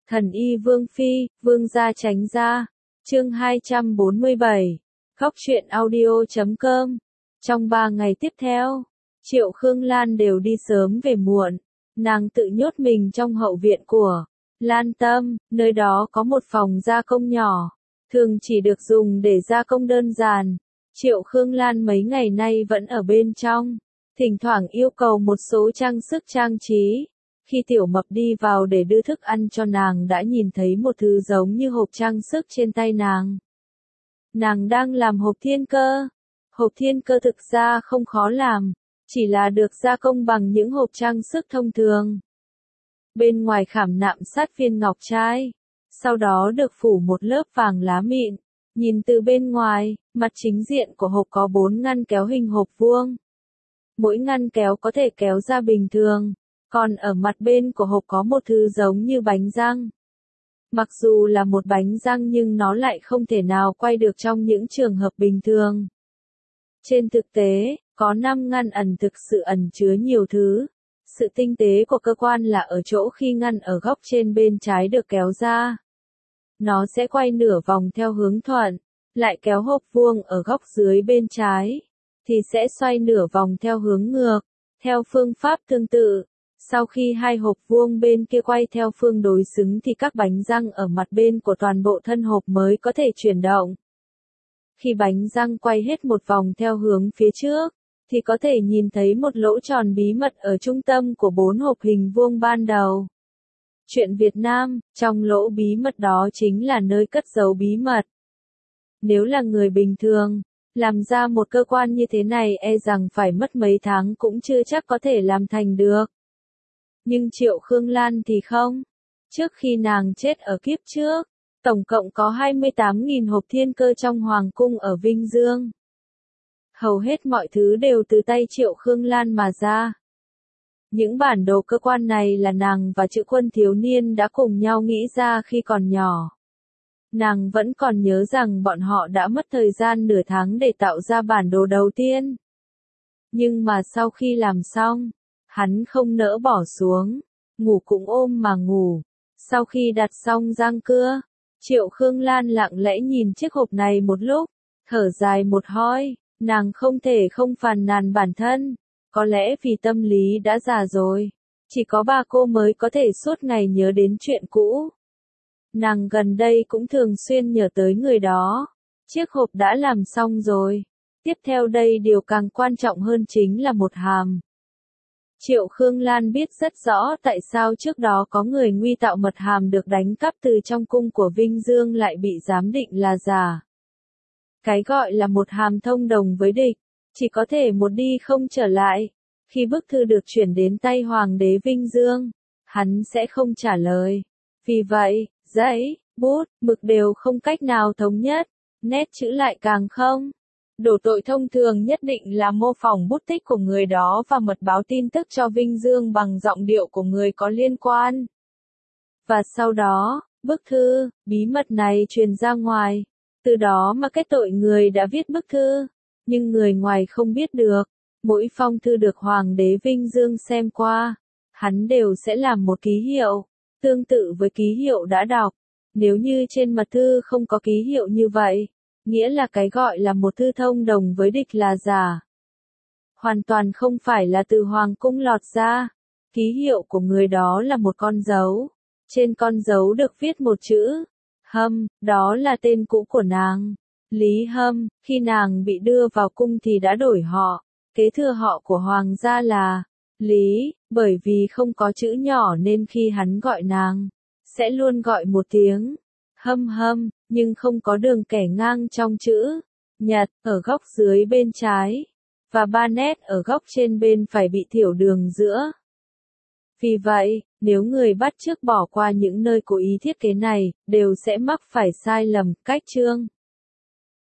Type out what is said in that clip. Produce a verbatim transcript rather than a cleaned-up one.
Thần y Vương Phi, Vương gia tránh ra. Chương hai trăm bốn mươi bảy. Góc truyện audio chấm com. Trong ba ngày tiếp theo, Triệu Khương Lan đều đi sớm về muộn. Nàng tự nhốt mình trong hậu viện của Lan Tâm, nơi đó có một phòng gia công nhỏ, thường chỉ được dùng để gia công đơn giản. Triệu Khương Lan mấy ngày nay vẫn ở bên trong, thỉnh thoảng yêu cầu một số trang sức trang trí. Khi Tiểu Mập đi vào để đưa thức ăn cho nàng đã nhìn thấy một thứ giống như hộp trang sức trên tay nàng. Nàng đang làm hộp thiên cơ. Hộp thiên cơ thực ra không khó làm, chỉ là được gia công bằng những hộp trang sức thông thường. Bên ngoài khảm nạm sát viên ngọc trai, sau đó được phủ một lớp vàng lá mịn. Nhìn từ bên ngoài, mặt chính diện của hộp có bốn ngăn kéo hình hộp vuông. Mỗi ngăn kéo có thể kéo ra bình thường, còn ở mặt bên của hộp có một thứ giống như bánh răng. Mặc dù là một bánh răng nhưng nó lại không thể nào quay được trong những trường hợp bình thường. Trên thực tế, có năm ngăn ẩn thực sự ẩn chứa nhiều thứ. Sự tinh tế của cơ quan là ở chỗ khi ngăn ở góc trên bên trái được kéo ra, nó sẽ quay nửa vòng theo hướng thuận, lại kéo hộp vuông ở góc dưới bên trái, thì sẽ xoay nửa vòng theo hướng ngược. Theo phương pháp tương tự, sau khi hai hộp vuông bên kia quay theo phương đối xứng thì các bánh răng ở mặt bên của toàn bộ thân hộp mới có thể chuyển động. Khi bánh răng quay hết một vòng theo hướng phía trước, thì có thể nhìn thấy một lỗ tròn bí mật ở trung tâm của bốn hộp hình vuông ban đầu. Chuyện Việt Nam, trong lỗ bí mật đó chính là nơi cất giấu bí mật. Nếu là người bình thường, làm ra một cơ quan như thế này e rằng phải mất mấy tháng cũng chưa chắc có thể làm thành được. Nhưng Triệu Khương Lan thì không. Trước khi nàng chết ở kiếp trước, tổng cộng có hai mươi tám nghìn hộp thiên cơ trong Hoàng cung ở Vinh Dương. Hầu hết mọi thứ đều từ tay Triệu Khương Lan mà ra. Những bản đồ cơ quan này là nàng và Chữ Quân thiếu niên đã cùng nhau nghĩ ra khi còn nhỏ. Nàng vẫn còn nhớ rằng bọn họ đã mất thời gian nửa tháng để tạo ra bản đồ đầu tiên. Nhưng mà sau khi làm xong, hắn không nỡ bỏ xuống, ngủ cũng ôm mà ngủ. Sau khi đặt xong răng cưa, Triệu Khương Lan lặng lẽ nhìn chiếc hộp này một lúc, thở dài một hơi, nàng không thể không phàn nàn bản thân. Có lẽ vì tâm lý đã già rồi, chỉ có bà cô mới có thể suốt ngày nhớ đến chuyện cũ. Nàng gần đây cũng thường xuyên nhớ tới người đó. Chiếc hộp đã làm xong rồi. Tiếp theo đây điều càng quan trọng hơn chính là một hàm. Triệu Khương Lan biết rất rõ tại sao trước đó có người nguy tạo mật hàm được đánh cắp từ trong cung của Vinh Dương lại bị giám định là giả. Cái gọi là một hàm thông đồng với địch, chỉ có thể một đi không trở lại. Khi bức thư được chuyển đến tay Hoàng đế Vinh Dương, hắn sẽ không trả lời. Vì vậy, giấy, bút, mực đều không cách nào thống nhất, nét chữ lại càng không. Đổ tội thông thường nhất định là mô phỏng bút tích của người đó và mật báo tin tức cho Vinh Dương bằng giọng điệu của người có liên quan. Và sau đó, bức thư, bí mật này truyền ra ngoài. Từ đó mà kết tội người đã viết bức thư. Nhưng người ngoài không biết được, mỗi phong thư được Hoàng đế Vinh Dương xem qua, hắn đều sẽ làm một ký hiệu, tương tự với ký hiệu đã đọc. Nếu như trên mật thư không có ký hiệu như vậy, nghĩa là cái gọi là một thư thông đồng với địch là giả. Hoàn toàn không phải là từ Hoàng cung lọt ra. Ký hiệu của người đó là một con dấu. Trên con dấu được viết một chữ Hâm, đó là tên cũ của nàng. Lý Hâm. Khi nàng bị đưa vào cung thì đã đổi họ. Kế thừa họ của hoàng gia là Lý, bởi vì không có chữ nhỏ nên khi hắn gọi nàng, sẽ luôn gọi một tiếng Hâm Hâm, nhưng không có đường kẻ ngang trong chữ Nhật ở góc dưới bên trái, và ba nét ở góc trên bên phải bị thiểu đường giữa. Vì vậy, nếu người bắt chước bỏ qua những nơi cố ý thiết kế này, đều sẽ mắc phải sai lầm cách chương.